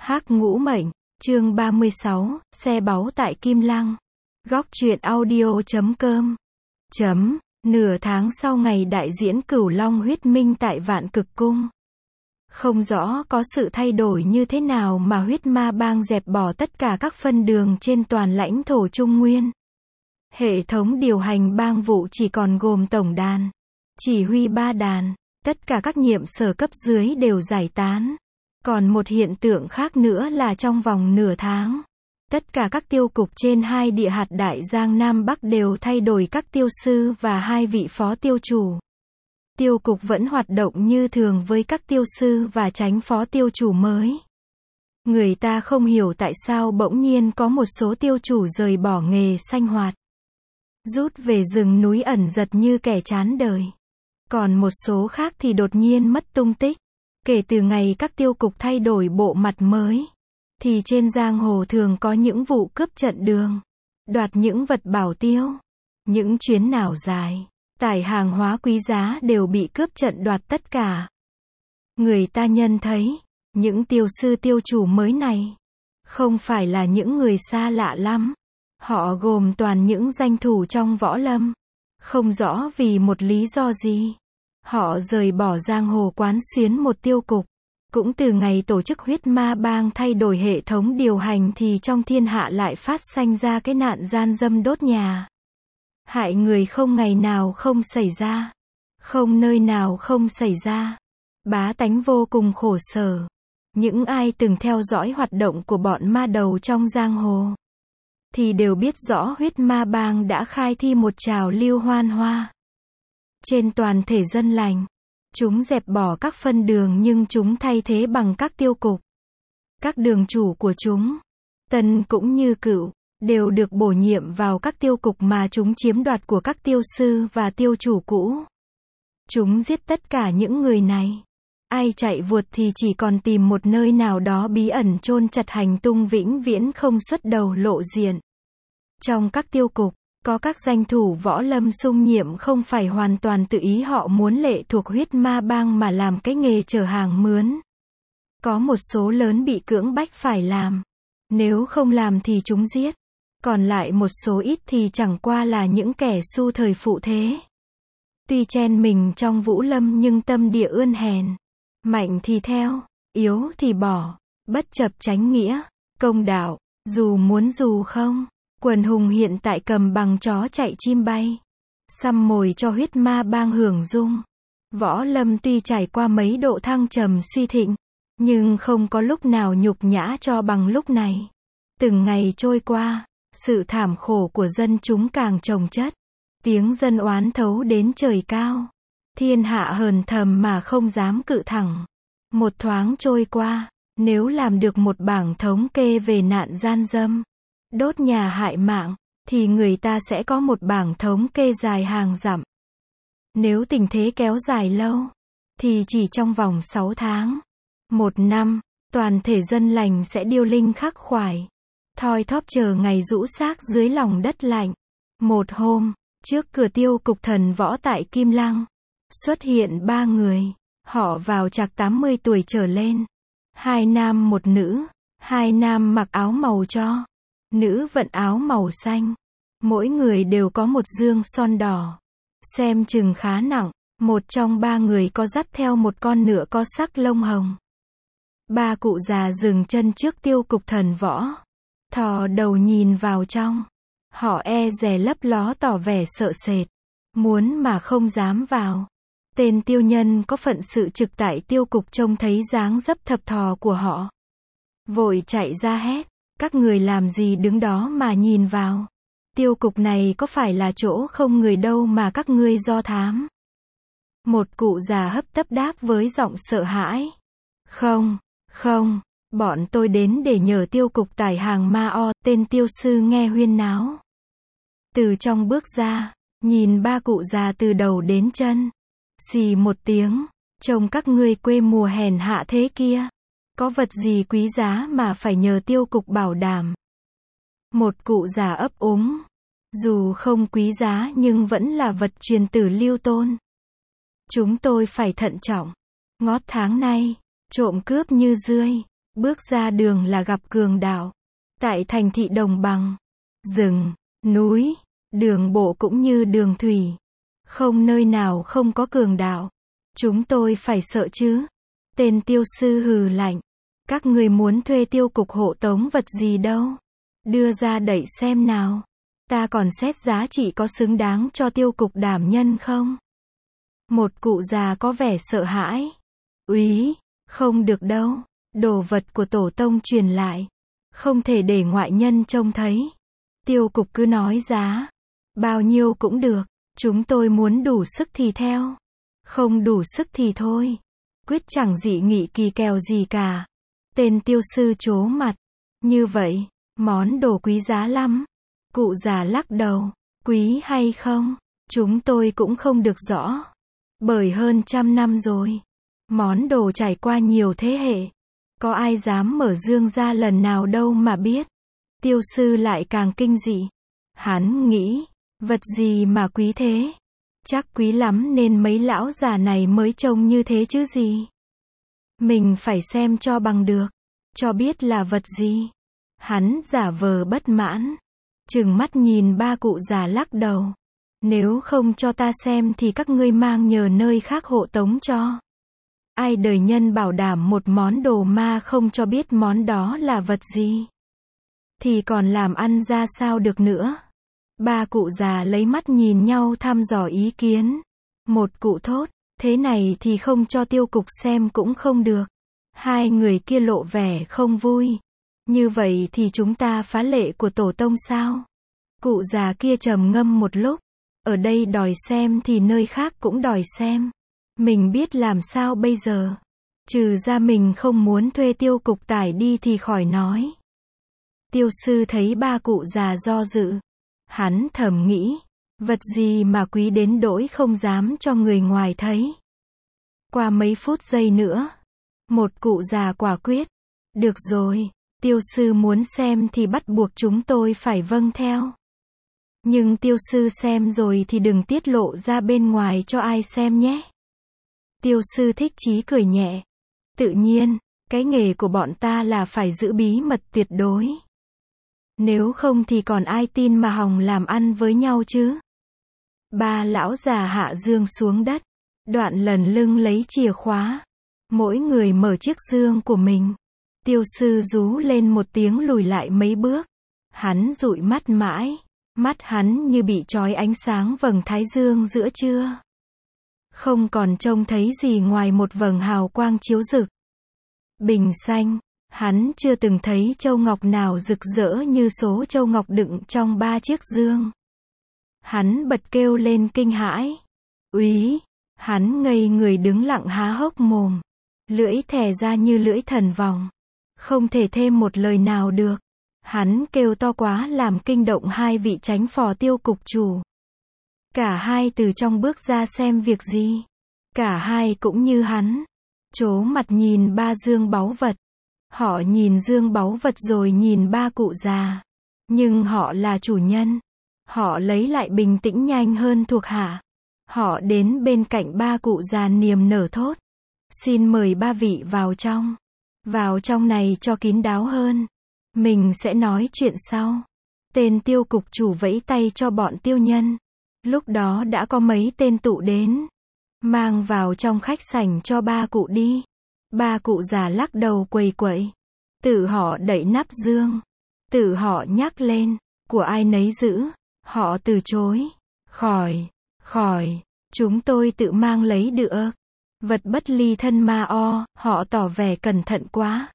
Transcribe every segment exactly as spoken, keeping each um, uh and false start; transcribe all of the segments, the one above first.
Hắc Ngũ Mệnh, chương ba mươi sáu, xe báu tại Kim Lăng. Góc truyện audio chấm com. Chấm, nửa tháng sau ngày đại diễn Cửu Long huyết minh tại Vạn Cực Cung. Không rõ có sự thay đổi như thế nào mà huyết ma bang dẹp bỏ tất cả các phân đường trên toàn lãnh thổ Trung Nguyên. Hệ thống điều hành bang vụ chỉ còn gồm tổng đàn, chỉ huy ba đàn, tất cả các nhiệm sở cấp dưới đều giải tán. Còn một hiện tượng khác nữa là trong vòng nửa tháng, tất cả các tiêu cục trên hai địa hạt Đại Giang Nam Bắc đều thay đổi các tiêu sư và hai vị phó tiêu chủ. Tiêu cục vẫn hoạt động như thường với các tiêu sư và tránh phó tiêu chủ mới. Người ta không hiểu tại sao bỗng nhiên có một số tiêu chủ rời bỏ nghề sanh hoạt, rút về rừng núi ẩn giật như kẻ chán đời. Còn một số khác thì đột nhiên mất tung tích. Kể từ ngày các tiêu cục thay đổi bộ mặt mới, thì trên giang hồ thường có những vụ cướp trận đường, đoạt những vật bảo tiêu. Những chuyến nào dài, tải hàng hóa quý giá đều bị cướp trận đoạt tất cả. Người ta nhân thấy, những tiêu sư tiêu chủ mới này, không phải là những người xa lạ lắm. Họ gồm toàn những danh thủ trong võ lâm. Không rõ vì một lý do gì, họ rời bỏ giang hồ quán xuyến một tiêu cục. Cũng từ ngày tổ chức huyết ma bang thay đổi hệ thống điều hành thì trong thiên hạ lại phát sanh ra cái nạn gian dâm đốt nhà. Hại người không ngày nào không xảy ra, không nơi nào không xảy ra. Bá tánh vô cùng khổ sở. Những ai từng theo dõi hoạt động của bọn ma đầu trong giang hồ, thì đều biết rõ huyết ma bang đã khai thi một trào lưu hoan hoa trên toàn thể dân lành. Chúng dẹp bỏ các phân đường nhưng chúng thay thế bằng các tiêu cục. Các đường chủ của chúng, tân cũng như cựu, đều được bổ nhiệm vào các tiêu cục mà chúng chiếm đoạt của các tiêu sư và tiêu chủ cũ. Chúng giết tất cả những người này. Ai chạy vụt thì chỉ còn tìm một nơi nào đó bí ẩn chôn chặt hành tung vĩnh viễn không xuất đầu lộ diện. Trong các tiêu cục, có các danh thủ võ lâm sung nhiệm không phải hoàn toàn tự ý họ muốn lệ thuộc huyết ma bang mà làm cái nghề chở hàng mướn. Có một số lớn bị cưỡng bách phải làm. Nếu không làm thì chúng giết. Còn lại một số ít thì chẳng qua là những kẻ su thời phụ thế. Tuy chen mình trong vũ lâm nhưng tâm địa ươn hèn. Mạnh thì theo, yếu thì bỏ. Bất chập chánh nghĩa, công đạo, dù muốn dù không. Quần hùng hiện tại cầm bằng chó chạy chim bay, săm mồi cho huyết ma bang hưởng dung. Võ lâm tuy trải qua mấy độ thăng trầm suy thịnh, nhưng không có lúc nào nhục nhã cho bằng lúc này. Từng ngày trôi qua, sự thảm khổ của dân chúng càng chồng chất. Tiếng dân oán thấu đến trời cao. Thiên hạ hờn thầm mà không dám cự thẳng. Một thoáng trôi qua, nếu làm được một bảng thống kê về nạn gian dâm, đốt nhà hại mạng, thì người ta sẽ có một bảng thống kê dài hàng dặm. Nếu tình thế kéo dài lâu, thì chỉ trong vòng sáu tháng, một năm, toàn thể dân lành sẽ điêu linh khắc khoải, thoi thóp chờ ngày rũ xác dưới lòng đất lạnh. Một hôm, trước cửa tiêu cục thần võ tại Kim Lăng, xuất hiện ba người. Họ vào trạc tám mươi tuổi trở lên. Hai nam một nữ. Hai nam mặc áo màu tro, nữ vận áo màu xanh. Mỗi người đều có một dương son đỏ. Xem chừng khá nặng. Một trong ba người có dắt theo một con ngựa có sắc lông hồng. Ba cụ già dừng chân trước tiêu cục thần võ, thò đầu nhìn vào trong. Họ e dè lấp ló tỏ vẻ sợ sệt, muốn mà không dám vào. Tên tiêu nhân có phận sự trực tại tiêu cục trông thấy dáng dấp thập thò của họ, vội chạy ra hét: các người làm gì đứng đó mà nhìn vào? Tiêu cục này có phải là chỗ không người đâu mà các ngươi do thám? Một cụ già hấp tấp đáp với giọng sợ hãi: Không, không, bọn tôi đến để nhờ tiêu cục tải hàng ma o. Tên tiêu sư nghe huyên náo, từ trong bước ra, nhìn ba cụ già từ đầu đến chân. Xì một tiếng: trông các ngươi quê mùa hèn hạ thế kia, có vật gì quý giá mà phải nhờ tiêu cục bảo đảm? Một cụ già ấp úng: dù không quý giá nhưng vẫn là vật truyền tử lưu tôn. Chúng tôi phải thận trọng. Ngót tháng nay, trộm cướp như rươi, Bước ra đường là gặp cường đạo. Tại thành thị đồng bằng, rừng, núi, đường bộ cũng như đường thủy. Không nơi nào không có cường đạo. Chúng tôi phải sợ chứ. Tên tiêu sư hừ lạnh. Các người muốn thuê tiêu cục hộ tống vật gì đâu. Đưa ra đẩy xem nào. Ta còn xét giá trị có xứng đáng cho tiêu cục đảm nhân không? Một cụ già có vẻ sợ hãi. Úy, không được đâu. Đồ vật của tổ tông truyền lại. Không thể để ngoại nhân trông thấy. Tiêu cục cứ nói giá. Bao nhiêu cũng được. Chúng tôi muốn đủ sức thì theo. Không đủ sức thì thôi. Quyết chẳng dị nghị kỳ kèo gì cả. Tên tiêu sư trố mặt. Như vậy, món đồ quý giá lắm. Cụ già lắc đầu. Quý hay không? Chúng tôi cũng không được rõ. Bởi hơn trăm năm rồi. Món đồ trải qua nhiều thế hệ. Có ai dám mở dương ra lần nào đâu mà biết. Tiêu sư lại càng kinh dị. Hắn nghĩ, vật gì mà quý thế? Chắc quý lắm nên mấy lão già này mới trông như thế chứ gì. Mình phải xem cho bằng được. Cho biết là vật gì. Hắn giả vờ bất mãn. Trừng mắt nhìn ba cụ già lắc đầu. Nếu không cho ta xem thì các ngươi mang nhờ nơi khác hộ tống cho. Ai đời nhân bảo đảm một món đồ ma không cho biết món đó là vật gì. Thì còn làm ăn ra sao được nữa. Ba cụ già lấy mắt nhìn nhau thăm dò ý kiến. Một cụ thốt, thế này thì không cho tiêu cục xem cũng không được. Hai người kia lộ vẻ không vui. Như vậy thì chúng ta phá lệ của tổ tông sao? Cụ già kia trầm ngâm một lúc. Ở đây đòi xem thì nơi khác cũng đòi xem. Mình biết làm sao bây giờ. Trừ ra mình không muốn thuê tiêu cục tải đi thì khỏi nói. Tiêu sư thấy ba cụ già do dự. Hắn thầm nghĩ. Vật gì mà quý đến đỗi không dám cho người ngoài thấy. Qua mấy phút giây nữa. Một cụ già quả quyết. Được rồi. Tiêu sư muốn xem thì bắt buộc chúng tôi phải vâng theo. Nhưng tiêu sư xem rồi thì đừng tiết lộ ra bên ngoài cho ai xem nhé. Tiêu sư thích chí cười nhẹ. Tự nhiên, cái nghề của bọn ta là phải giữ bí mật tuyệt đối. Nếu không thì còn ai tin mà hòng làm ăn với nhau chứ. Ba lão già hạ dương xuống đất. Đoạn lần lưng lấy chìa khóa. Mỗi người mở chiếc dương của mình. Tiêu sư rú lên một tiếng lùi lại mấy bước. Hắn dụi mắt mãi. Mắt hắn như bị trói ánh sáng vầng thái dương giữa trưa. Không còn trông thấy gì ngoài một vầng hào quang chiếu rực. Bình xanh. Hắn chưa từng thấy châu ngọc nào rực rỡ như số châu ngọc đựng trong ba chiếc dương. Hắn bật kêu lên kinh hãi. Úy! Hắn ngây người đứng lặng há hốc mồm. Lưỡi thè ra như lưỡi thần vòng. Không thể thêm một lời nào được. Hắn kêu to quá làm kinh động hai vị chánh phò tiêu cục chủ. Cả hai từ trong bước ra xem việc gì. Cả hai cũng như hắn. Trố mặt nhìn ba dương báu vật. Họ nhìn dương báu vật rồi nhìn ba cụ già. Nhưng họ là chủ nhân. Họ lấy lại bình tĩnh nhanh hơn thuộc hạ. Họ đến bên cạnh ba cụ già niềm nở thốt. Xin mời ba vị vào trong. Vào trong này cho kín đáo hơn. Mình sẽ nói chuyện sau. Tên tiêu cục chủ vẫy tay cho bọn tiêu nhân. Lúc đó đã có mấy tên tụ đến. Mang vào trong khách sảnh cho ba cụ đi. Ba cụ già lắc đầu quầy quậy. Tự họ đẩy nắp dương. Tự họ nhắc lên. Của ai nấy giữ. Họ từ chối. Khỏi. Khỏi. Chúng tôi tự mang lấy được. Vật bất ly thân ma o. Họ tỏ vẻ cẩn thận quá.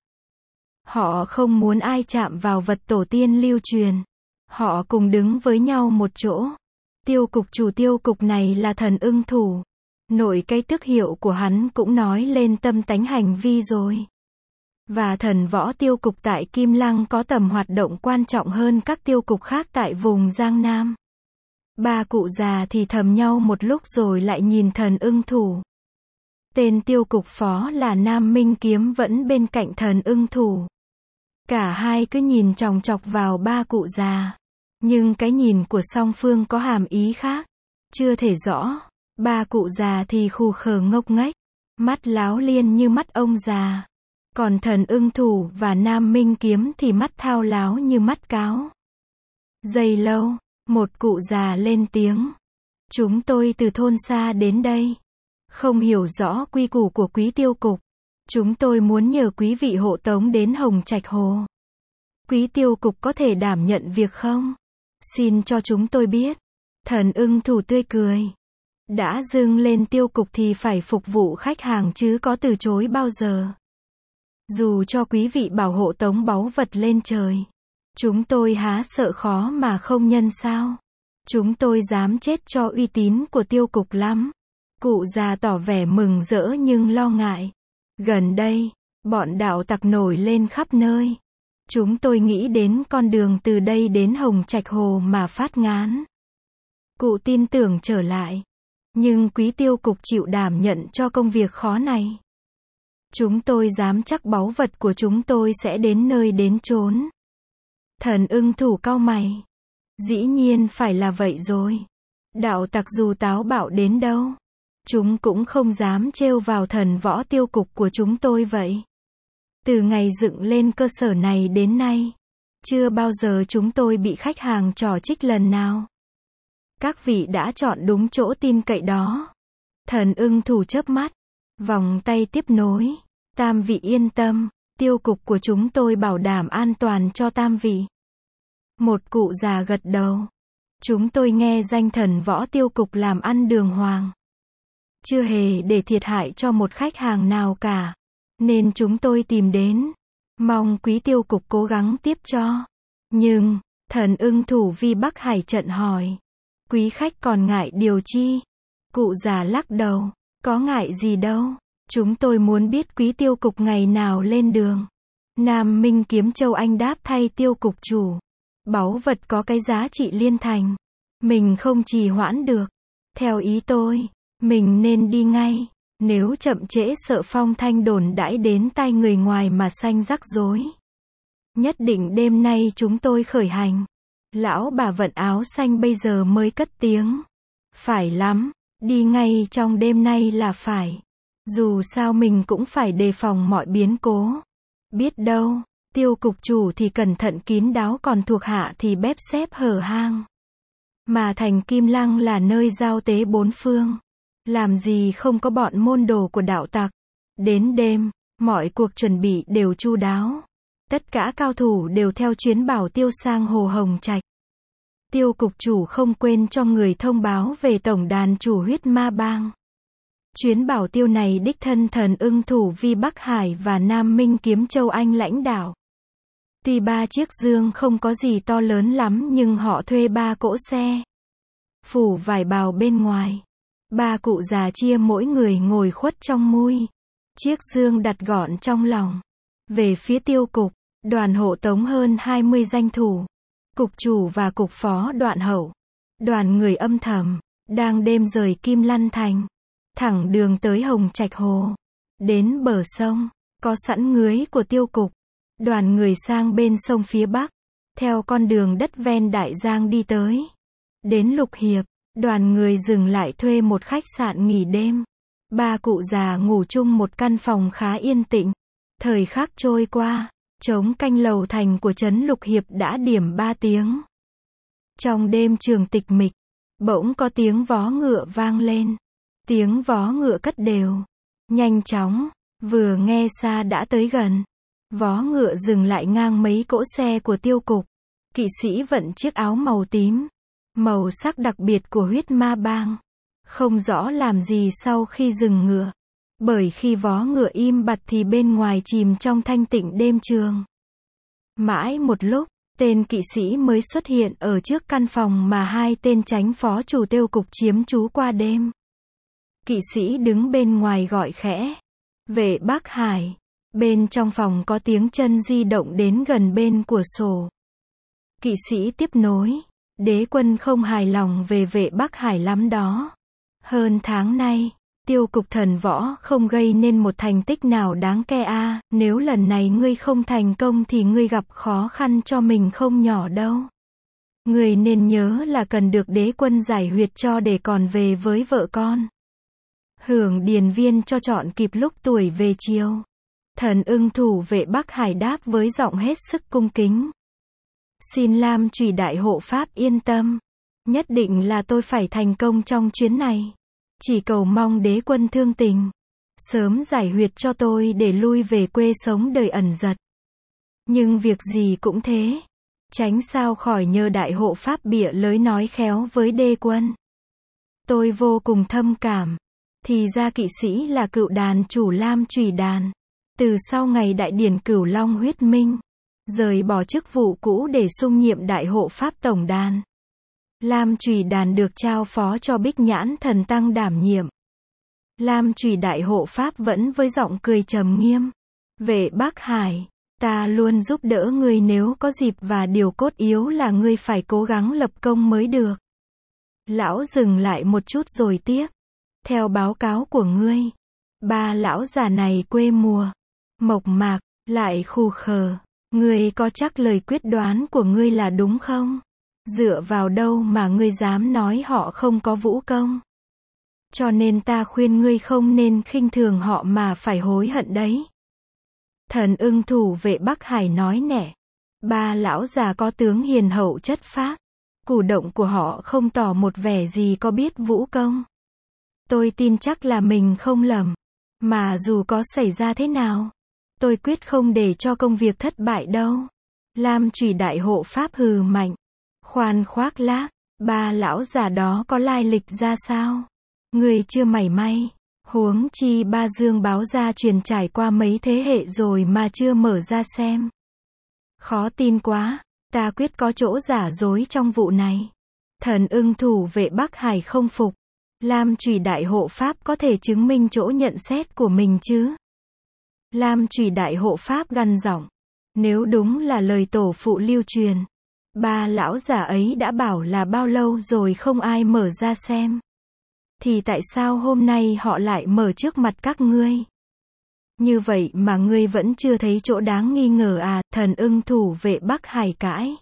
Họ không muốn ai chạm vào vật tổ tiên lưu truyền. Họ cùng đứng với nhau một chỗ. Tiêu cục chủ tiêu cục này là thần ưng thủ. Nội cái tước hiệu của hắn cũng nói lên tâm tánh hành vi rồi. Và thần võ tiêu cục tại Kim Lăng có tầm hoạt động quan trọng hơn các tiêu cục khác tại vùng Giang Nam. Ba cụ già thì thầm nhau một lúc rồi lại nhìn thần ưng thủ. Tên tiêu cục phó là Nam Minh Kiếm vẫn bên cạnh thần ưng thủ. Cả hai cứ nhìn chòng chọc vào ba cụ già. Nhưng cái nhìn của song phương có hàm ý khác. Chưa thể rõ. Ba cụ già thì khù khờ ngốc nghếch. Mắt láo liên như mắt ông già. Còn thần ưng thủ và Nam Minh kiếm thì mắt thao láo như mắt cáo. Giây lâu, một cụ già lên tiếng. Chúng tôi từ thôn xa đến đây. Không hiểu rõ quy củ của quý tiêu cục. Chúng tôi muốn nhờ quý vị hộ tống đến Hồng Trạch Hồ. Quý tiêu cục có thể đảm nhận việc không? Xin cho chúng tôi biết. Thần ưng thủ tươi cười. Đã dâng lên tiêu cục thì phải phục vụ khách hàng chứ có từ chối bao giờ. Dù cho quý vị bảo hộ tống báu vật lên trời. Chúng tôi há sợ khó mà không nhân sao? Chúng tôi dám chết cho uy tín của tiêu cục lắm. Cụ già tỏ vẻ mừng rỡ nhưng lo ngại. Gần đây, bọn đạo tặc nổi lên khắp nơi. Chúng tôi nghĩ đến con đường từ đây đến Hồng Trạch Hồ mà phát ngán. Cụ tin tưởng trở lại. Nhưng quý tiêu cục chịu đảm nhận cho công việc khó này. Chúng tôi dám chắc báu vật của chúng tôi sẽ đến nơi đến chốn. Thần ưng thủ cau mày. Dĩ nhiên phải là vậy rồi. Đạo tặc dù táo bạo đến đâu, chúng cũng không dám trêu vào thần võ tiêu cục của chúng tôi vậy. Từ ngày dựng lên cơ sở này đến nay, chưa bao giờ chúng tôi bị khách hàng trò trích lần nào. Các vị đã chọn đúng chỗ tin cậy đó. Thần ưng thủ chớp mắt, vòng tay tiếp nối. Tam vị yên tâm, tiêu cục của chúng tôi bảo đảm an toàn cho tam vị. Một cụ già gật đầu. Chúng tôi nghe danh thần võ tiêu cục làm ăn đường hoàng. Chưa hề để thiệt hại cho một khách hàng nào cả. Nên chúng tôi tìm đến. Mong quý tiêu cục cố gắng tiếp cho. Nhưng, thần ưng thủ vi Bắc Hải trận hỏi. Quý khách còn ngại điều chi? Cụ già lắc đầu. Có ngại gì đâu. Chúng tôi muốn biết quý tiêu cục ngày nào lên đường. Nam Minh kiếm Châu Anh đáp thay tiêu cục chủ. Báu vật có cái giá trị liên thành. Mình không trì hoãn được. Theo ý tôi, mình nên đi ngay. Nếu chậm trễ sợ phong thanh đồn đãi đến tai người ngoài mà sanh rắc rối. Nhất định đêm nay chúng tôi khởi hành. Lão bà vận áo xanh bây giờ mới cất tiếng. Phải lắm, đi ngay trong đêm nay là phải. Dù sao mình cũng phải đề phòng mọi biến cố. Biết đâu, tiêu cục chủ thì cẩn thận kín đáo còn thuộc hạ thì bếp xếp hở hang. Mà thành Kim Lăng là nơi giao tế bốn phương. Làm gì không có bọn môn đồ của đạo tặc. Đến đêm, mọi cuộc chuẩn bị đều chu đáo. Tất cả cao thủ đều theo chuyến bảo tiêu sang Hồ Hồng Trạch. Tiêu cục chủ không quên cho người thông báo về tổng đàn chủ huyết ma bang. Chuyến bảo tiêu này đích thân thần ưng thủ vi Bắc Hải và Nam Minh kiếm Châu Anh lãnh đạo. Tuy ba chiếc dương không có gì to lớn lắm nhưng họ thuê ba cỗ xe. Phủ vải bào bên ngoài. Ba cụ già chia mỗi người ngồi khuất trong mui. Chiếc dương đặt gọn trong lòng. Về phía tiêu cục, đoàn hộ tống hơn hai mươi danh thủ. Cục chủ và cục phó đoạn hậu. Đoàn người âm thầm, đang đêm rời Kim Lăng thành. Thẳng đường tới Hồng Trạch Hồ. Đến bờ sông, có sẵn ngưới của tiêu cục. Đoàn người sang bên sông phía bắc. Theo con đường đất ven Đại Giang đi tới. Đến Lục Hiệp, đoàn người dừng lại thuê một khách sạn nghỉ đêm. Ba cụ già ngủ chung một căn phòng khá yên tĩnh. Thời khắc trôi qua, trống canh lầu thành của trấn Lục Hiệp đã điểm ba tiếng. Trong đêm trường tịch mịch, bỗng có tiếng vó ngựa vang lên. Tiếng vó ngựa cất đều, nhanh chóng, vừa nghe xa đã tới gần. Vó ngựa dừng lại ngang mấy cỗ xe của tiêu cục. Kỵ sĩ vận chiếc áo màu tím, màu sắc đặc biệt của huyết ma bang. Không rõ làm gì sau khi dừng ngựa. Bởi khi vó ngựa im bặt thì bên ngoài chìm trong thanh tịnh đêm trường. Mãi một lúc, tên kỵ sĩ mới xuất hiện ở trước căn phòng mà hai tên chánh phó chủ tiêu cục chiếm trú qua đêm. Kỵ sĩ đứng bên ngoài gọi khẽ. Vệ Bắc Hải. Bên trong phòng có tiếng chân di động đến gần bên của sổ. Kỵ sĩ tiếp nối. Đế quân không hài lòng về Vệ Bắc Hải lắm đó. Hơn tháng nay, tiêu cục thần võ không gây nên một thành tích nào đáng kể a. Nếu lần này ngươi không thành công thì ngươi gặp khó khăn cho mình không nhỏ đâu. Ngươi nên nhớ là cần được đế quân giải huyệt cho để còn về với vợ con. Hưởng điền viên cho chọn kịp lúc tuổi về chiều. Thần ưng thủ vệ Bắc Hải đáp với giọng hết sức cung kính. Xin Lam Chủy đại hộ pháp yên tâm. Nhất định là tôi phải thành công trong chuyến này. Chỉ cầu mong đế quân thương tình. Sớm giải huyệt cho tôi để lui về quê sống đời ẩn giật. Nhưng việc gì cũng thế. Tránh sao khỏi nhờ đại hộ pháp bịa lới nói khéo với đế quân. Tôi vô cùng thâm cảm. Thì ra kỵ sĩ là cựu đàn chủ Lam Chủy đàn. Từ sau ngày đại điển Cửu Long huyết minh, rời bỏ chức vụ cũ để sung nhiệm đại hộ pháp tổng đàn. Lam Chủy đàn được trao phó cho Bích Nhãn thần tăng đảm nhiệm. Lam Chủy đại hộ pháp vẫn với giọng cười trầm nghiêm. Vệ Bắc Hải, ta luôn giúp đỡ ngươi nếu có dịp và điều cốt yếu là ngươi phải cố gắng lập công mới được. Lão dừng lại một chút rồi tiếp. Theo báo cáo của ngươi, ba lão già này quê mùa, mộc mạc, lại khù khờ. Ngươi có chắc lời quyết đoán của ngươi là đúng không? Dựa vào đâu mà ngươi dám nói họ không có vũ công? Cho nên ta khuyên ngươi không nên khinh thường họ mà phải hối hận đấy. Thần ưng thủ vệ Bắc Hải nói nẻ. Ba lão già có tướng hiền hậu chất phác. Cử động của họ không tỏ một vẻ gì có biết vũ công. Tôi tin chắc là mình không lầm. Mà dù có xảy ra thế nào, tôi quyết không để cho công việc thất bại đâu. Lam Chủy đại hộ pháp hừ mạnh. Khoan khoác lác, ba lão già đó có lai lịch ra sao? Người chưa mảy may. Huống chi ba dương báo gia truyền trải qua mấy thế hệ rồi mà chưa mở ra xem. Khó tin quá, ta quyết có chỗ giả dối trong vụ này. Thần ưng thủ vệ Bắc Hải không phục. Lam Chủy đại hộ pháp có thể chứng minh chỗ nhận xét của mình chứ? Lam Chủy đại hộ pháp gằn giọng. Nếu đúng là lời tổ phụ lưu truyền, ba lão già ấy đã bảo là bao lâu rồi không ai mở ra xem. Thì tại sao hôm nay họ lại mở trước mặt các ngươi? Như vậy mà ngươi vẫn chưa thấy chỗ đáng nghi ngờ à? Thần ưng thủ vệ Bắc Hải cãi.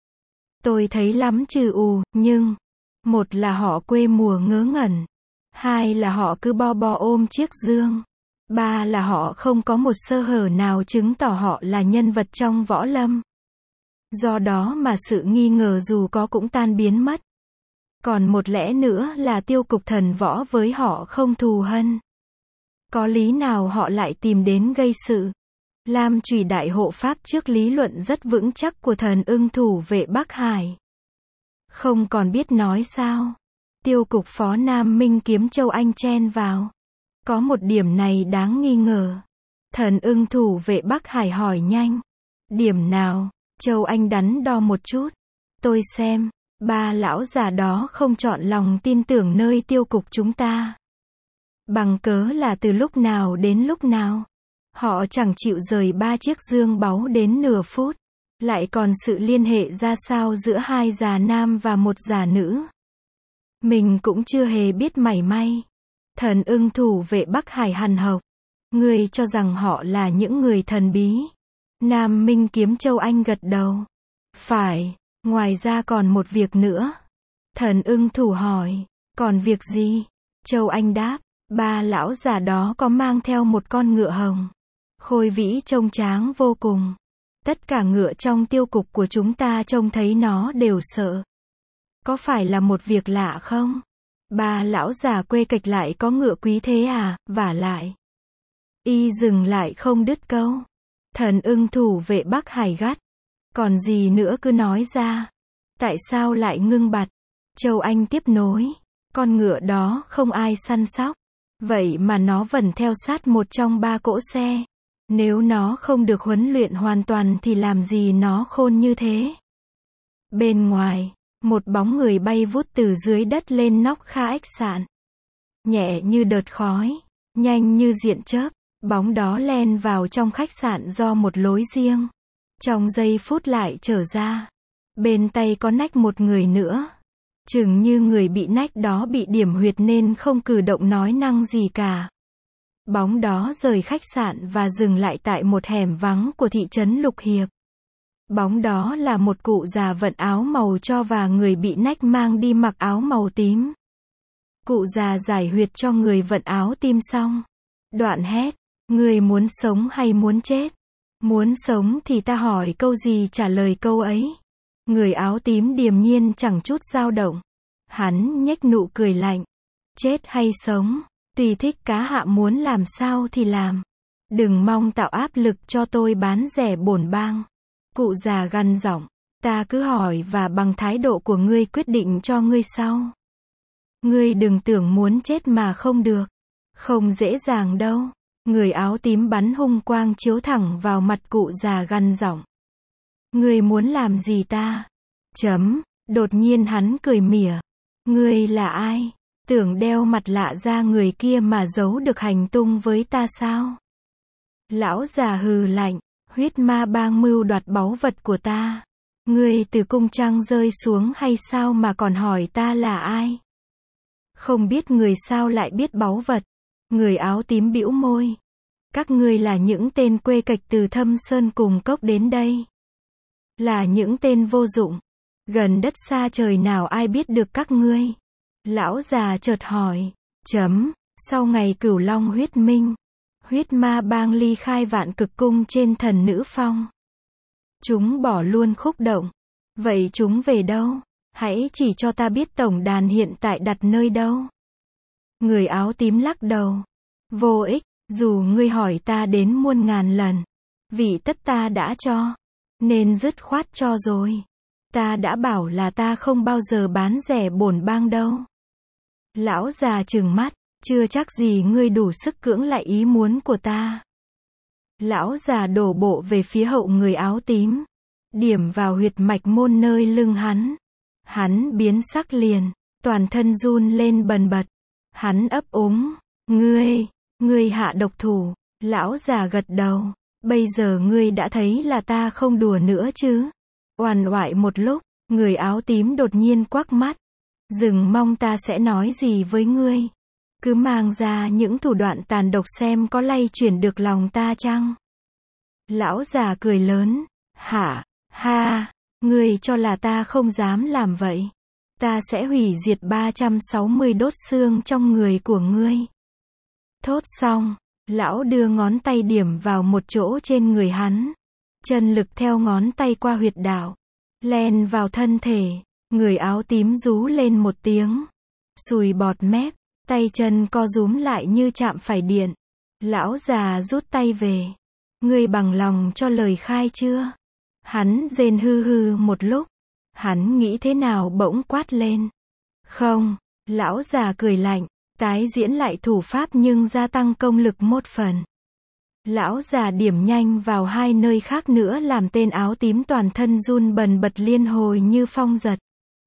Tôi thấy lắm trừ ù, nhưng một là họ quê mùa ngớ ngẩn, hai là họ cứ bo bo ôm chiếc dương, ba là họ không có một sơ hở nào chứng tỏ họ là nhân vật trong võ lâm. Do đó mà sự nghi ngờ dù có cũng tan biến mất. Còn một lẽ nữa là tiêu cục thần võ với họ không thù hân. Có lý nào họ lại tìm đến gây sự? Lam Chủy đại hộ pháp trước lý luận rất vững chắc của thần ưng thủ vệ Bắc Hải. Không còn biết nói sao. Tiêu cục phó Nam Minh Kiếm Châu Anh chen vào. Có một điểm này đáng nghi ngờ. Thần ưng thủ vệ Bắc Hải hỏi nhanh. Điểm nào? Châu Anh đắn đo một chút. Tôi xem, ba lão già đó không chọn lòng tin tưởng nơi tiêu cục chúng ta. Bằng cớ là từ lúc nào đến lúc nào, họ chẳng chịu rời ba chiếc dương báu đến nửa phút. Lại còn sự liên hệ ra sao giữa hai già nam và một già nữ. Mình cũng chưa hề biết mảy may. Thần ưng thủ vệ Bắc Hải hằn học. Ngươi cho rằng họ là những người thần bí. Nam Minh Kiếm Châu Anh gật đầu. Phải, ngoài ra còn một việc nữa. Thần ưng thủ hỏi, còn việc gì? Châu Anh đáp, ba lão già đó có mang theo một con ngựa hồng. Khôi vĩ trông tráng vô cùng. Tất cả ngựa trong tiêu cục của chúng ta trông thấy nó đều sợ. Có phải là một việc lạ không? Ba lão già quê kịch lại có ngựa quý thế à? Vả lại. Y dừng lại không đứt câu. Thần ưng thủ vệ Bắc Hải gắt. Còn gì nữa cứ nói ra. Tại sao lại ngưng bặt? Châu Anh tiếp nối. Con ngựa đó không ai săn sóc. Vậy mà nó vẫn theo sát một trong ba cỗ xe. Nếu nó không được huấn luyện hoàn toàn thì làm gì nó khôn như thế? Bên ngoài, một bóng người bay vút từ dưới đất lên nóc kha khách sạn. Nhẹ như đợt khói, nhanh như điện chớp, bóng đó len vào trong khách sạn do một lối riêng. Trong giây phút lại trở ra. Bên tay có nách một người nữa. Chừng như người bị nách đó bị điểm huyệt nên không cử động nói năng gì cả. Bóng đó rời khách sạn và dừng lại tại một hẻm vắng của thị trấn Lục Hiệp. Bóng đó là một cụ già vận áo màu cho và người bị nách mang đi mặc áo màu tím. Cụ già giải huyệt cho người vận áo tim xong. Đoạn hét, Ngươi muốn sống hay muốn chết? Muốn sống thì ta hỏi câu gì trả lời câu ấy. Người áo tím điềm nhiên chẳng chút dao động. Hắn nhếch nụ cười lạnh. Chết hay sống, tùy thích cá hạ muốn làm sao thì làm. Đừng mong tạo áp lực cho tôi bán rẻ bổn bang. Cụ già gằn giọng, ta cứ hỏi và bằng thái độ của ngươi quyết định cho ngươi sau. Ngươi đừng tưởng muốn chết mà không được. Không dễ dàng đâu. Người áo tím bắn hung quang chiếu thẳng vào mặt cụ già gằn giọng. Ngươi muốn làm gì ta? Chấm, đột nhiên hắn cười mỉa. Ngươi là ai? Tưởng đeo mặt lạ ra người kia mà giấu được hành tung với ta sao? Lão già hừ lạnh, huyết ma bang mưu đoạt báu vật của ta. Ngươi từ cung trăng rơi xuống hay sao mà còn hỏi ta là ai? Không biết người sao lại biết báu vật. Người áo tím bĩu môi. Các ngươi là những tên quê cạch từ Thâm Sơn cùng cốc đến đây. Là những tên vô dụng. Gần đất xa trời nào ai biết được các ngươi. Lão già chợt hỏi. Chấm, sau ngày Cửu Long huyết minh, huyết ma bang ly khai Vạn Cực cung trên Thần Nữ Phong. Chúng bỏ luôn Khúc Động. Vậy chúng về đâu? Hãy chỉ cho ta biết tổng đàn hiện tại đặt nơi đâu. Người áo tím lắc đầu. Vô ích, dù ngươi hỏi ta đến muôn ngàn lần. Vì tất ta đã cho. Nên dứt khoát cho rồi. Ta đã bảo là ta không bao giờ bán rẻ bổn bang đâu. Lão già trừng mắt, chưa chắc gì ngươi đủ sức cưỡng lại ý muốn của ta. Lão già đổ bộ về phía hậu người áo tím. Điểm vào huyệt mạch môn nơi lưng hắn. Hắn biến sắc liền, toàn thân run lên bần bật. Hắn ấp úng, ngươi, ngươi hạ độc thủ. Lão già gật đầu, bây giờ ngươi đã thấy là ta không đùa nữa chứ. Oằn oại một lúc, người áo tím đột nhiên quắc mắt. Dừng mong ta sẽ nói gì với ngươi. Cứ mang ra những thủ đoạn tàn độc xem có lay chuyển được lòng ta chăng. Lão già cười lớn, hả, ha, ngươi cho là ta không dám làm vậy. Ta sẽ hủy diệt ba trăm sáu mươi đốt xương trong người của ngươi. Thốt xong, lão đưa ngón tay điểm vào một chỗ trên người hắn. Chân lực theo ngón tay qua huyệt đạo, len vào thân thể. Người áo tím rú lên một tiếng. Sùi bọt mép, tay chân co rúm lại như chạm phải điện. Lão già rút tay về. Ngươi bằng lòng cho lời khai chưa? Hắn rên hư hư một lúc. Hắn nghĩ thế nào bỗng quát lên. Không, lão già cười lạnh, tái diễn lại thủ pháp nhưng gia tăng công lực một phần. Lão già điểm nhanh vào hai nơi khác nữa làm tên áo tím toàn thân run bần bật liên hồi như phong giật.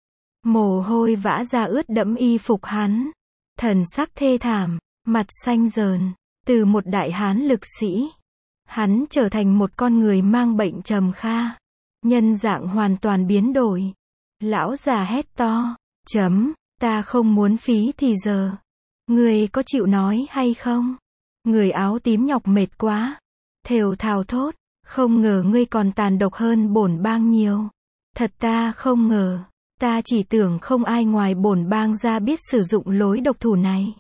Mồ hôi vã ra ướt đẫm y phục hắn. Thần sắc thê thảm, mặt xanh dờn. Từ một đại hán lực sĩ, hắn trở thành một con người mang bệnh trầm kha. Nhân dạng hoàn toàn biến đổi. Lão già hét to. Chấm, ta không muốn phí thì giờ. Ngươi có chịu nói hay không? Người áo tím nhọc mệt quá. Thều thào thốt. Không ngờ ngươi còn tàn độc hơn bổn bang nhiều. Thật ta không ngờ. Ta chỉ tưởng không ai ngoài bổn bang ra biết sử dụng lối độc thủ này.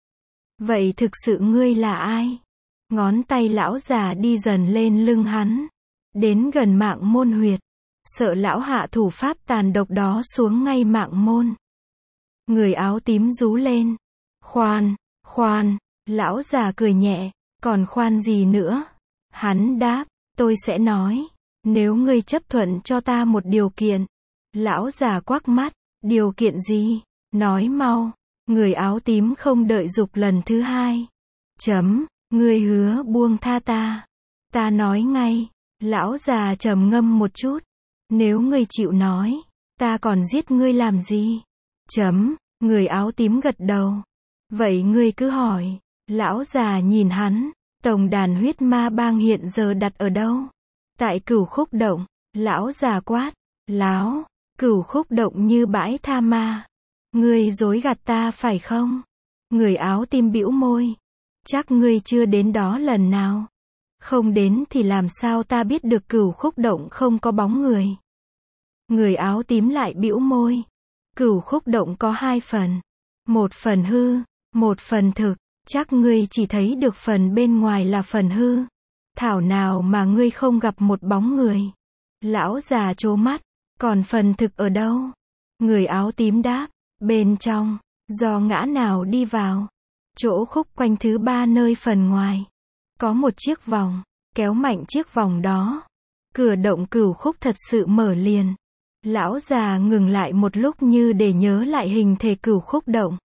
Vậy thực sự ngươi là ai? Ngón tay lão già đi dần lên lưng hắn. Đến gần mạng môn huyệt. Sợ lão hạ thủ pháp tàn độc đó xuống ngay mạng môn. Người áo tím rú lên. Khoan, khoan, lão già cười nhẹ. Còn khoan gì nữa? Hắn đáp, tôi sẽ nói. Nếu ngươi chấp thuận cho ta một điều kiện. Lão già quắc mắt, điều kiện gì? Nói mau. Người áo tím không đợi giục lần thứ hai. Chấm, ngươi hứa buông tha ta. Ta nói ngay. Lão già trầm ngâm một chút. Nếu ngươi chịu nói, ta còn giết ngươi làm gì? Chấm, người áo tím gật đầu. Vậy ngươi cứ hỏi. Lão già nhìn hắn. Tổng đàn huyết ma bang hiện giờ đặt ở đâu? Tại Cửu Khúc Động. Lão già quát. Láo. Cửu Khúc Động như bãi tha ma. Ngươi dối gạt ta phải không? Người áo tím bĩu môi. Chắc ngươi chưa đến đó lần nào. Không đến thì làm sao ta biết được Cửu Khúc Động không có bóng người. Người áo tím lại bĩu môi. Cửu Khúc Động có hai phần. Một phần hư, một phần thực. Chắc ngươi chỉ thấy được phần bên ngoài là phần hư. Thảo nào mà ngươi không gặp một bóng người. Lão già trố mắt, còn phần thực ở đâu? Người áo tím đáp, bên trong, do ngã nào đi vào. Chỗ khúc quanh thứ ba nơi phần ngoài. Có một chiếc vòng, kéo mạnh chiếc vòng đó. Cửa động cửu khúc thật sự mở liền. Lão già ngừng lại một lúc như để nhớ lại hình thể cửu khúc động.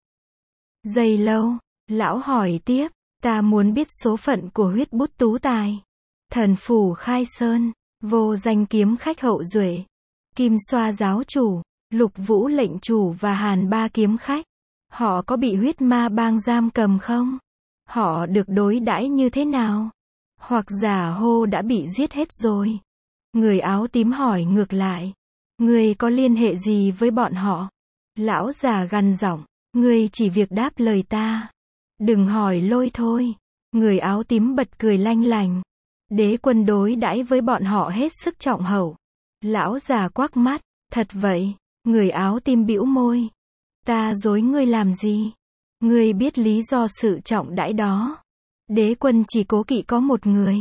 Giây lâu, lão hỏi tiếp, ta muốn biết số phận của huyết bút tú tài. Thần phủ khai sơn, vô danh kiếm khách hậu duệ, kim xoa giáo chủ, lục vũ lệnh chủ và hàn ba kiếm khách. Họ có bị huyết ma bang giam cầm không? Họ được đối đãi như thế nào? Hoặc giả hô đã bị giết hết rồi? Người áo tím hỏi ngược lại. Ngươi có liên hệ gì với bọn họ? Lão già gằn giọng, ngươi chỉ việc đáp lời ta. Đừng hỏi lôi thôi. Người áo tím bật cười lanh lành. Đế quân đối đãi với bọn họ hết sức trọng hậu. Lão già quắc mắt, thật vậy? Người áo tím bĩu môi. Ta dối ngươi làm gì? Ngươi biết lý do sự trọng đãi đó. Đế quân chỉ cố kỵ có một người.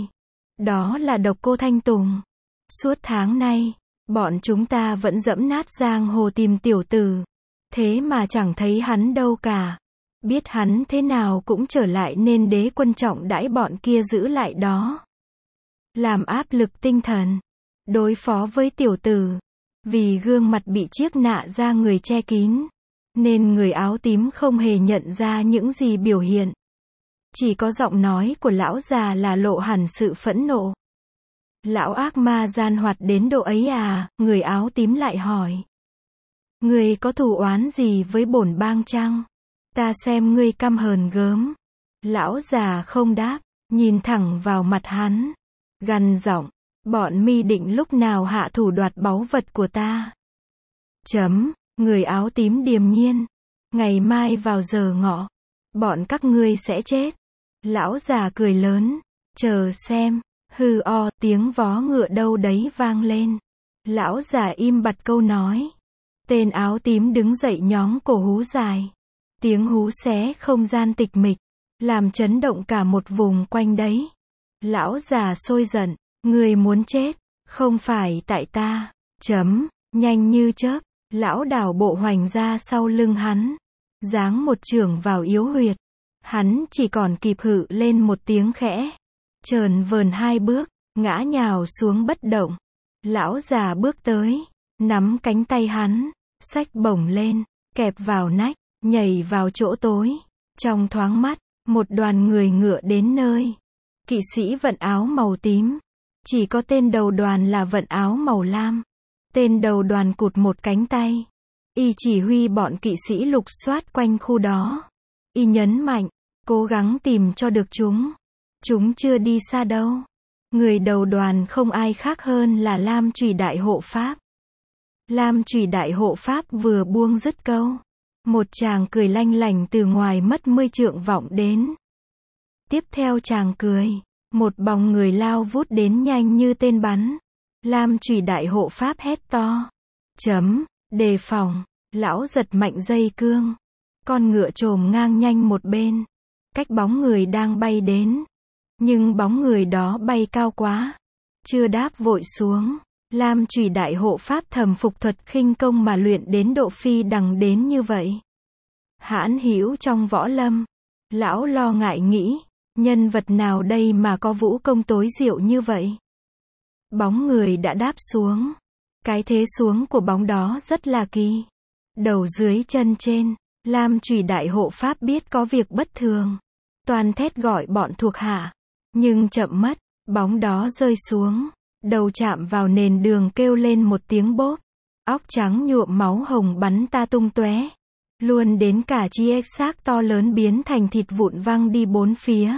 Đó là Độc Cô Thanh Tùng. Suốt tháng nay, bọn chúng ta vẫn dẫm nát giang hồ tìm tiểu tử. Thế mà chẳng thấy hắn đâu cả. Biết hắn thế nào cũng trở lại nên đế quân trọng đãi bọn kia giữ lại đó. Làm áp lực tinh thần. Đối phó với tiểu tử. Vì gương mặt bị chiếc nạ da người che kín. Nên người áo tím không hề nhận ra những gì biểu hiện. Chỉ có giọng nói của lão già là lộ hẳn sự phẫn nộ. Lão ác ma gian hoạt đến độ ấy à? Người áo tím lại hỏi. Ngươi có thù oán gì với bổn bang chăng? Ta xem ngươi căm hờn gớm. Lão già không đáp, nhìn thẳng vào mặt hắn. Gằn giọng, bọn mi định lúc nào hạ thủ đoạt báu vật của ta? Chấm, người áo tím điềm nhiên. Ngày mai vào giờ ngọ, bọn các ngươi sẽ chết. Lão già cười lớn, chờ xem. Hư o, tiếng vó ngựa đâu đấy vang lên. Lão già im bặt câu nói. Tên áo tím đứng dậy nhón cổ hú dài. Tiếng hú xé không gian tịch mịch, làm chấn động cả một vùng quanh đấy. Lão già sôi giận, người muốn chết, không phải tại ta. Chấm, nhanh như chớp, lão đảo bộ hoành ra sau lưng hắn. Giáng một chưởng vào yếu huyệt. Hắn chỉ còn kịp hự lên một tiếng khẽ. Chờn vờn hai bước, ngã nhào xuống bất động. Lão già bước tới, nắm cánh tay hắn, xách bổng lên, kẹp vào nách, nhảy vào chỗ tối. Trong thoáng mắt, một đoàn người ngựa đến nơi. Kỵ sĩ vận áo màu tím. Chỉ có tên đầu đoàn là vận áo màu lam. Tên đầu đoàn cụt một cánh tay. Y chỉ huy bọn kỵ sĩ lục soát quanh khu đó. Y nhấn mạnh, cố gắng tìm cho được chúng. Chúng chưa đi xa đâu. Người đầu đoàn không ai khác hơn là Lam Chủy Đại Hộ Pháp. Lam Chủy Đại Hộ Pháp vừa buông dứt câu. Một chàng cười lanh lảnh từ ngoài mất mươi trượng vọng đến. Tiếp theo chàng cười, một bóng người lao vút đến nhanh như tên bắn. Lam Chủy Đại Hộ Pháp hét to. Chấm, đề phòng. Lão giật mạnh dây cương. Con ngựa chồm ngang nhanh một bên. Cách bóng người đang bay đến. Nhưng bóng người đó bay cao quá. Chưa đáp vội xuống. Lam Chủy Đại Hộ Pháp thầm phục thuật khinh công mà luyện đến độ phi đằng đến như vậy. Hãn hữu trong võ lâm. Lão lo ngại nghĩ, nhân vật nào đây mà có vũ công tối diệu như vậy? Bóng người đã đáp xuống. Cái thế xuống của bóng đó rất là kỳ. Đầu dưới chân trên, Lam Chủy Đại Hộ Pháp biết có việc bất thường. Toàn thét gọi bọn thuộc hạ. Nhưng chậm mất, bóng đó rơi xuống. Đầu chạm vào nền đường kêu lên một tiếng bốp. Óc trắng nhuộm máu hồng bắn ta tung tóe. Luôn đến cả chi ếch xác to lớn biến thành thịt vụn văng đi bốn phía.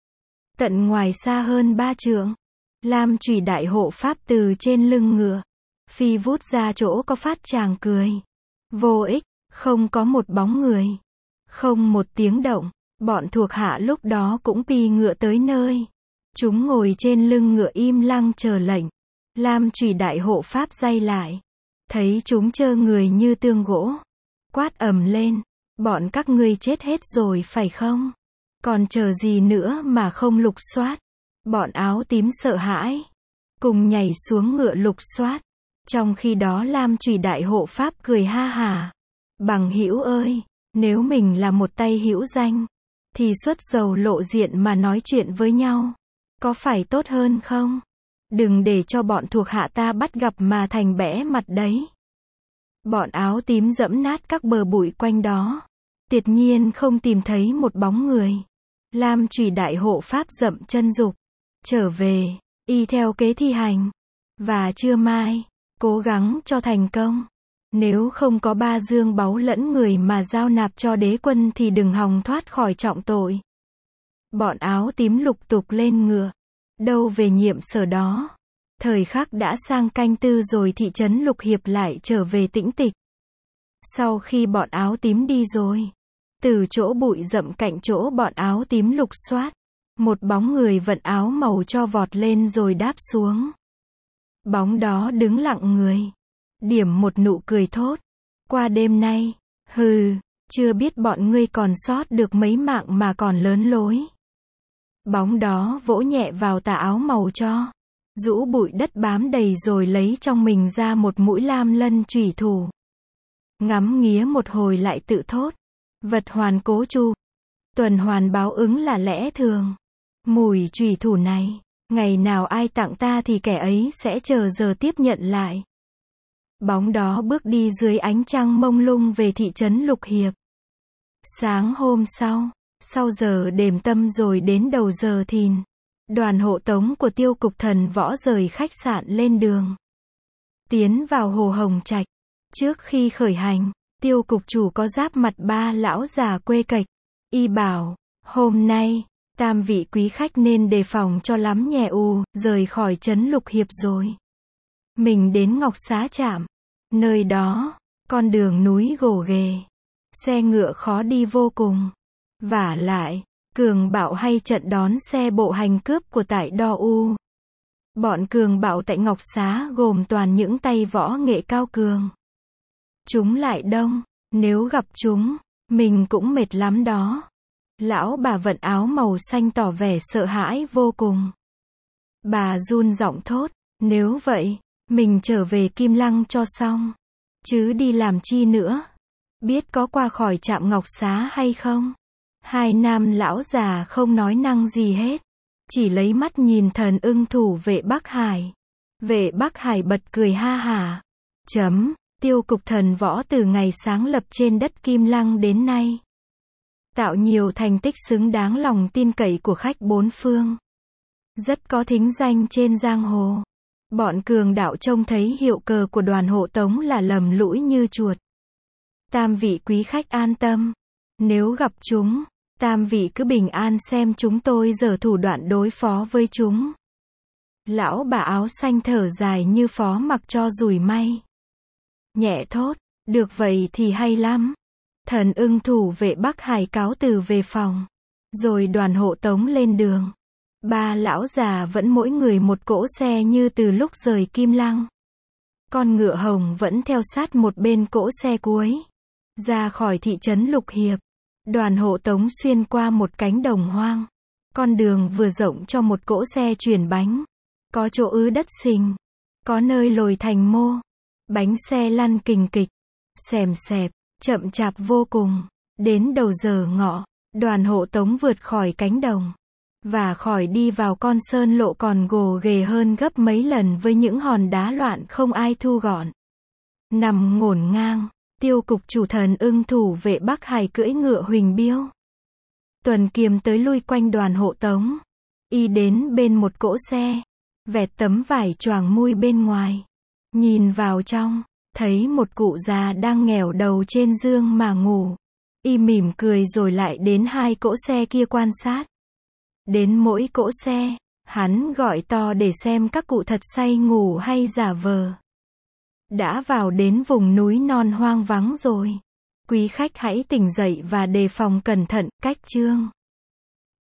Tận ngoài xa hơn ba trượng. Lam Chủy Đại Hộ Pháp từ trên lưng ngựa. Phi vút ra chỗ có phát chàng cười. Vô ích, không có một bóng người. Không một tiếng động. Bọn thuộc hạ lúc đó cũng pi ngựa tới nơi. Chúng ngồi trên lưng ngựa im lặng chờ lệnh. Lam Chủy Đại Hộ Pháp day lại. Thấy chúng trơ người như tương gỗ. Quát ầm lên. Bọn các ngươi chết hết rồi phải không? Còn chờ gì nữa mà không lục soát. Bọn áo tím sợ hãi, cùng nhảy xuống ngựa lục soát. Trong khi đó Lam Chủy Đại Hộ Pháp cười ha hả. Bằng hữu ơi, nếu mình là một tay hữu danh, thì xuất dầu lộ diện mà nói chuyện với nhau, có phải tốt hơn không? Đừng để cho bọn thuộc hạ ta bắt gặp mà thành bẽ mặt đấy. Bọn áo tím dẫm nát các bờ bụi quanh đó, tuyệt nhiên không tìm thấy một bóng người. Lam Chủy Đại Hộ Pháp dậm chân dục trở về, y theo kế thi hành, và trưa mai, cố gắng cho thành công. Nếu không có ba dương báu lẫn người mà giao nạp cho đế quân thì đừng hòng thoát khỏi trọng tội. Bọn áo tím lục tục lên ngựa, đâu về nhiệm sở đó. Thời khắc đã sang canh tư rồi thị trấn Lục Hiệp lại trở về tĩnh tịch. Sau khi bọn áo tím đi rồi, từ chỗ bụi rậm cạnh chỗ bọn áo tím lục soát, một bóng người vận áo màu cho vọt lên rồi đáp xuống. Bóng đó đứng lặng người, điểm một nụ cười thốt. Qua đêm nay, hừ, chưa biết bọn ngươi còn sót được mấy mạng mà còn lớn lối. Bóng đó vỗ nhẹ vào tà áo màu cho, rũ bụi đất bám đầy rồi lấy trong mình ra một mũi lam lân chủy thủ. Ngắm nghía một hồi lại tự thốt. Vật hoàn cố chu, tuần hoàn báo ứng là lẽ thường. Mùi chủy thủ này, ngày nào ai tặng ta thì kẻ ấy sẽ chờ giờ tiếp nhận lại. Bóng đó bước đi dưới ánh trăng mông lung về thị trấn Lục Hiệp. Sáng hôm sau, sau giờ đêm tâm rồi đến đầu giờ thìn, đoàn hộ tống của Tiêu Cục Thần Võ rời khách sạn lên đường, tiến vào Hồ Hồng Trạch. Trước khi khởi hành, Tiêu cục chủ có giáp mặt ba lão già quê kệch. Y bảo, hôm nay, tam vị quý khách nên đề phòng cho lắm nhè ù, rời khỏi trấn Lục Hiệp rồi. Mình đến Ngọc Xá Trạm. Nơi đó, con đường núi gồ ghề, xe ngựa khó đi vô cùng. Vả lại, cường bạo hay trận đón xe bộ hành cướp của tại Đo U. Bọn cường bạo tại Ngọc Xá gồm toàn những tay võ nghệ cao cường. Chúng lại đông, nếu gặp chúng, mình cũng mệt lắm đó. Lão bà vận áo màu xanh tỏ vẻ sợ hãi vô cùng. Bà run giọng thốt, nếu vậy, mình trở về Kim Lăng cho xong. Chứ đi làm chi nữa? Biết có qua khỏi trạm Ngọc Xá hay không? Hai nam lão già không nói năng gì hết, chỉ lấy mắt nhìn Thần Ưng thủ vệ Bắc Hải. Vệ Bắc Hải bật cười ha hả. Chấm, Tiêu cục thần võ từ ngày sáng lập trên đất Kim Lăng đến nay, tạo nhiều thành tích xứng đáng lòng tin cậy của khách bốn phương. Rất có thính danh trên giang hồ. Bọn cường đạo trông thấy hiệu cờ của đoàn hộ tống là lầm lũi như chuột. Tam vị quý khách an tâm. Nếu gặp chúng, tam vị cứ bình an xem chúng tôi giở thủ đoạn đối phó với chúng. Lão bà áo xanh thở dài như phó mặc cho rủi may. Nhẹ thốt, được vậy thì hay lắm. Thần Ưng thủ vệ Bắc Hải cáo từ về phòng. Rồi đoàn hộ tống lên đường. Ba lão già vẫn mỗi người một cỗ xe như từ lúc rời Kim Lăng. Con ngựa hồng vẫn theo sát một bên cỗ xe cuối. Ra khỏi thị trấn Lục Hiệp, đoàn hộ tống xuyên qua một cánh đồng hoang. Con đường vừa rộng cho một cỗ xe chuyển bánh. Có chỗ ứ đất sình, có nơi lồi thành mô. Bánh xe lăn kình kịch, xèm xẹp, chậm chạp vô cùng. Đến đầu giờ ngọ, đoàn hộ tống vượt khỏi cánh đồng, và khỏi đi vào con sơn lộ còn gồ ghề hơn gấp mấy lần với những hòn đá loạn không ai thu gọn. Nằm ngổn ngang, Tiêu cục chủ Thần Ưng thủ vệ Bắc Hải cưỡi ngựa huỳnh biêu. Tuần kiềm tới lui quanh đoàn hộ tống. Y đến bên một cỗ xe, vẹt tấm vải choàng mui bên ngoài. Nhìn vào trong, thấy một cụ già đang nghẻo đầu trên giường mà ngủ. Y mỉm cười rồi lại đến hai cỗ xe kia quan sát. Đến mỗi cỗ xe, hắn gọi to để xem các cụ thật say ngủ hay giả vờ. Đã vào đến vùng núi non hoang vắng rồi. Quý khách hãy tỉnh dậy và đề phòng cẩn thận, cách chương.